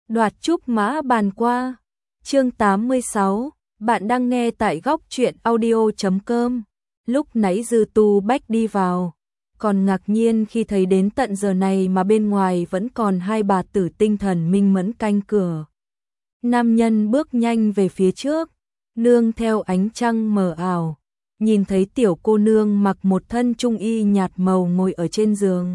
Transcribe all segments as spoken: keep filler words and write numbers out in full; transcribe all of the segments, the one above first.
Đoạt trúc mã bàn qua. Chương tám mươi sáu, bạn đang nghe tại góc truyện audio chấm com. Lúc nãy Dư Tu Bách đi vào, còn ngạc nhiên khi thấy đến tận giờ này mà bên ngoài vẫn còn hai bà tử tinh thần minh mẫn canh cửa. Nam nhân bước nhanh về phía trước, nương theo ánh trăng mờ ảo, nhìn thấy tiểu cô nương mặc một thân trung y nhạt màu ngồi ở trên giường,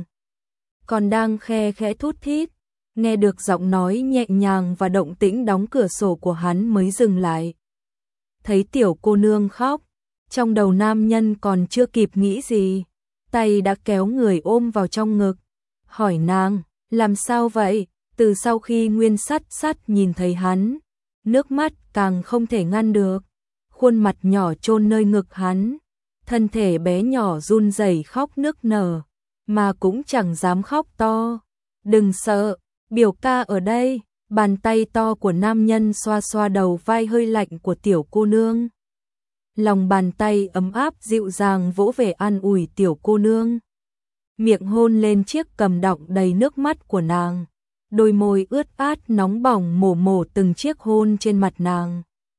còn đang khe khẽ thút thít. Nghe được giọng nói nhẹ nhàng và động tĩnh đóng cửa sổ của hắn mới dừng lại. Thấy tiểu cô nương khóc, trong đầu nam nhân còn chưa kịp nghĩ gì, tay đã kéo người ôm vào trong ngực, hỏi nàng, làm sao vậy? Từ sau khi Nguyên Sắt Sắt nhìn thấy hắn, nước mắt càng không thể ngăn được, khuôn mặt nhỏ chôn nơi ngực hắn, thân thể bé nhỏ run rẩy khóc nức nở, mà cũng chẳng dám khóc to. Đừng sợ, biểu ca ở đây. Bàn tay to của nam nhân xoa xoa đầu vai hơi lạnh của tiểu cô nương. Lòng bàn tay ấm áp dịu dàng vỗ về an ủi tiểu cô nương. Miệng hôn lên chiếc cằm đọng đầy nước mắt của nàng. Đôi môi ướt át nóng bỏng mổ mổ từng chiếc hôn trên mặt nàng.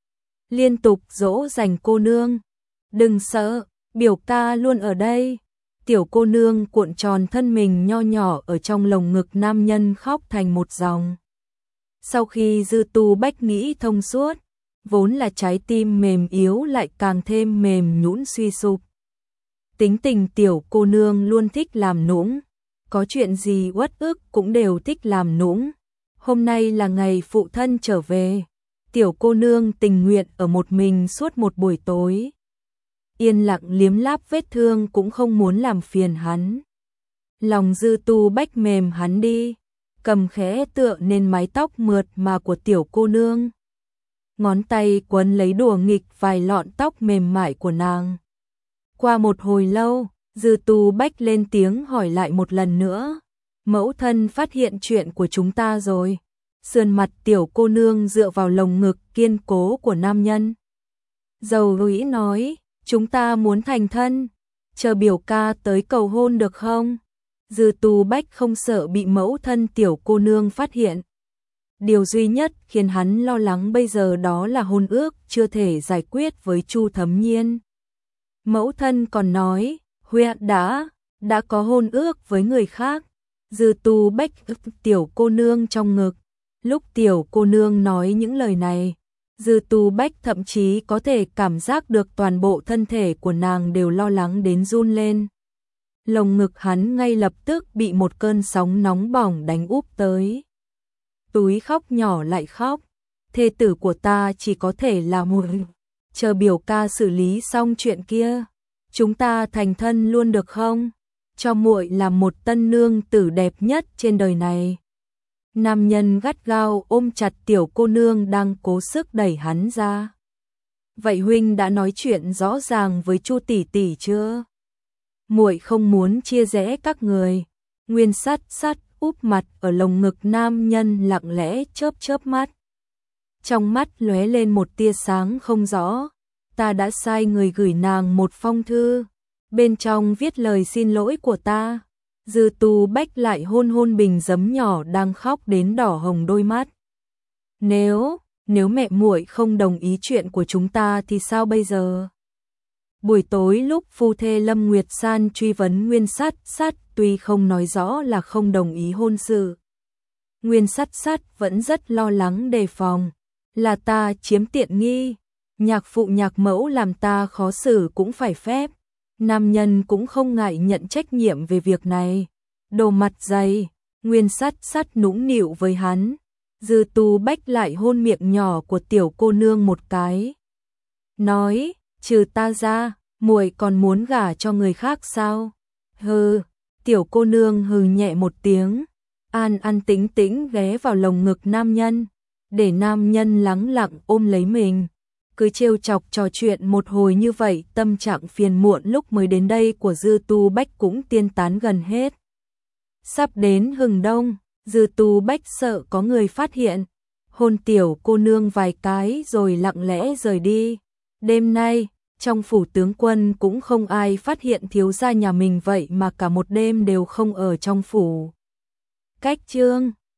Liên tục dỗ dành cô nương. Đừng sợ, biểu ca luôn ở đây. Tiểu cô nương cuộn tròn thân mình nho nhỏ ở trong lồng ngực nam nhân khóc thành một dòng. Sau khi Dư Tu Bách nghĩ thông suốt, vốn là trái tim mềm yếu lại càng thêm mềm nhũn suy sụp. Tính tình tiểu cô nương luôn thích làm nũng, có chuyện gì uất ức cũng đều thích làm nũng. Hôm nay là ngày phụ thân trở về, tiểu cô nương tình nguyện ở một mình suốt một buổi tối. Yên lặng liếm láp vết thương cũng không muốn làm phiền hắn. Lòng Dư Tu Bách mềm hắn đi, cầm khẽ tựa lên mái tóc mượt mà của tiểu cô nương. Ngón tay quấn lấy đùa nghịch vài lọn tóc mềm mại của nàng. Qua một hồi lâu, Dư Tu Bách lên tiếng hỏi lại một lần nữa. Mẫu thân phát hiện chuyện của chúng ta rồi. Sườn mặt tiểu cô nương dựa vào lồng ngực kiên cố của nam nhân. Dầu rũi nói, chúng ta muốn thành thân, chờ biểu ca tới cầu hôn được không? Dư Tu Bách không sợ bị mẫu thân tiểu cô nương phát hiện. Điều duy nhất khiến hắn lo lắng bây giờ đó là hôn ước chưa thể giải quyết với Chu Thấm Nhiên. Mẫu thân còn nói, huyện đã, đã có hôn ước với người khác. Dư Tu Bách tiểu cô nương trong ngực. Lúc tiểu cô nương nói những lời này, Dư Tu Bách thậm chí có thể cảm giác được toàn bộ thân thể của nàng đều lo lắng đến run lên. Lồng ngực hắn ngay lập tức bị một cơn sóng nóng bỏng đánh úp tới. Túi khóc nhỏ lại khóc, thê tử của ta chỉ có thể là muội. Chờ biểu ca xử lý xong chuyện kia, chúng ta thành thân luôn được không? Cho muội làm một tân nương tử đẹp nhất trên đời này. Nam nhân gắt gao ôm chặt tiểu cô nương đang cố sức đẩy hắn ra. Vậy huynh đã nói chuyện rõ ràng với Chu tỷ tỷ chưa? Muội không muốn chia rẽ các người. Nguyên Sắt Sắt úp mặt ở lồng ngực nam nhân lặng lẽ chớp chớp mắt. Trong mắt lóe lên một tia sáng không rõ. Ta đã sai người gửi nàng một phong thư, bên trong viết lời xin lỗi của ta. Dư Tu Bách lại hôn hôn bình giấm nhỏ đang khóc đến đỏ hồng đôi mắt. Nếu, nếu mẹ muội không đồng ý chuyện của chúng ta thì sao bây giờ? Buổi tối lúc phu thê Lâm Nguyệt San truy vấn Nguyên Sắt Sắt, tuy không nói rõ là không đồng ý hôn sự, Nguyên Sắt Sắt vẫn rất lo lắng đề phòng. Là ta chiếm tiện nghi, nhạc phụ nhạc mẫu làm ta khó xử cũng phải phép. Nam nhân cũng không ngại nhận trách nhiệm về việc này. Đồ mặt dày, Nguyên Sắt Sắt nũng nịu với hắn. Dư Tu Bách lại hôn miệng nhỏ của tiểu cô nương một cái. Nói, trừ ta ra, muội còn muốn gả cho người khác sao? Hừ, tiểu cô nương hừ nhẹ một tiếng. An an tĩnh tĩnh ghé vào lồng ngực nam nhân, để nam nhân lắng lặng ôm lấy mình. Cứ trêu chọc trò chuyện một hồi như vậy, tâm trạng phiền muộn lúc mới đến đây của Dư Tu Bách cũng tiên tán gần hết. Sắp đến hừng đông, Dư Tu Bách sợ có người phát hiện, hôn tiểu cô nương vài cái rồi lặng lẽ rời đi. Đêm nay, trong phủ tướng quân cũng không ai phát hiện thiếu gia nhà mình vậy mà cả một đêm đều không ở trong phủ. Cách chương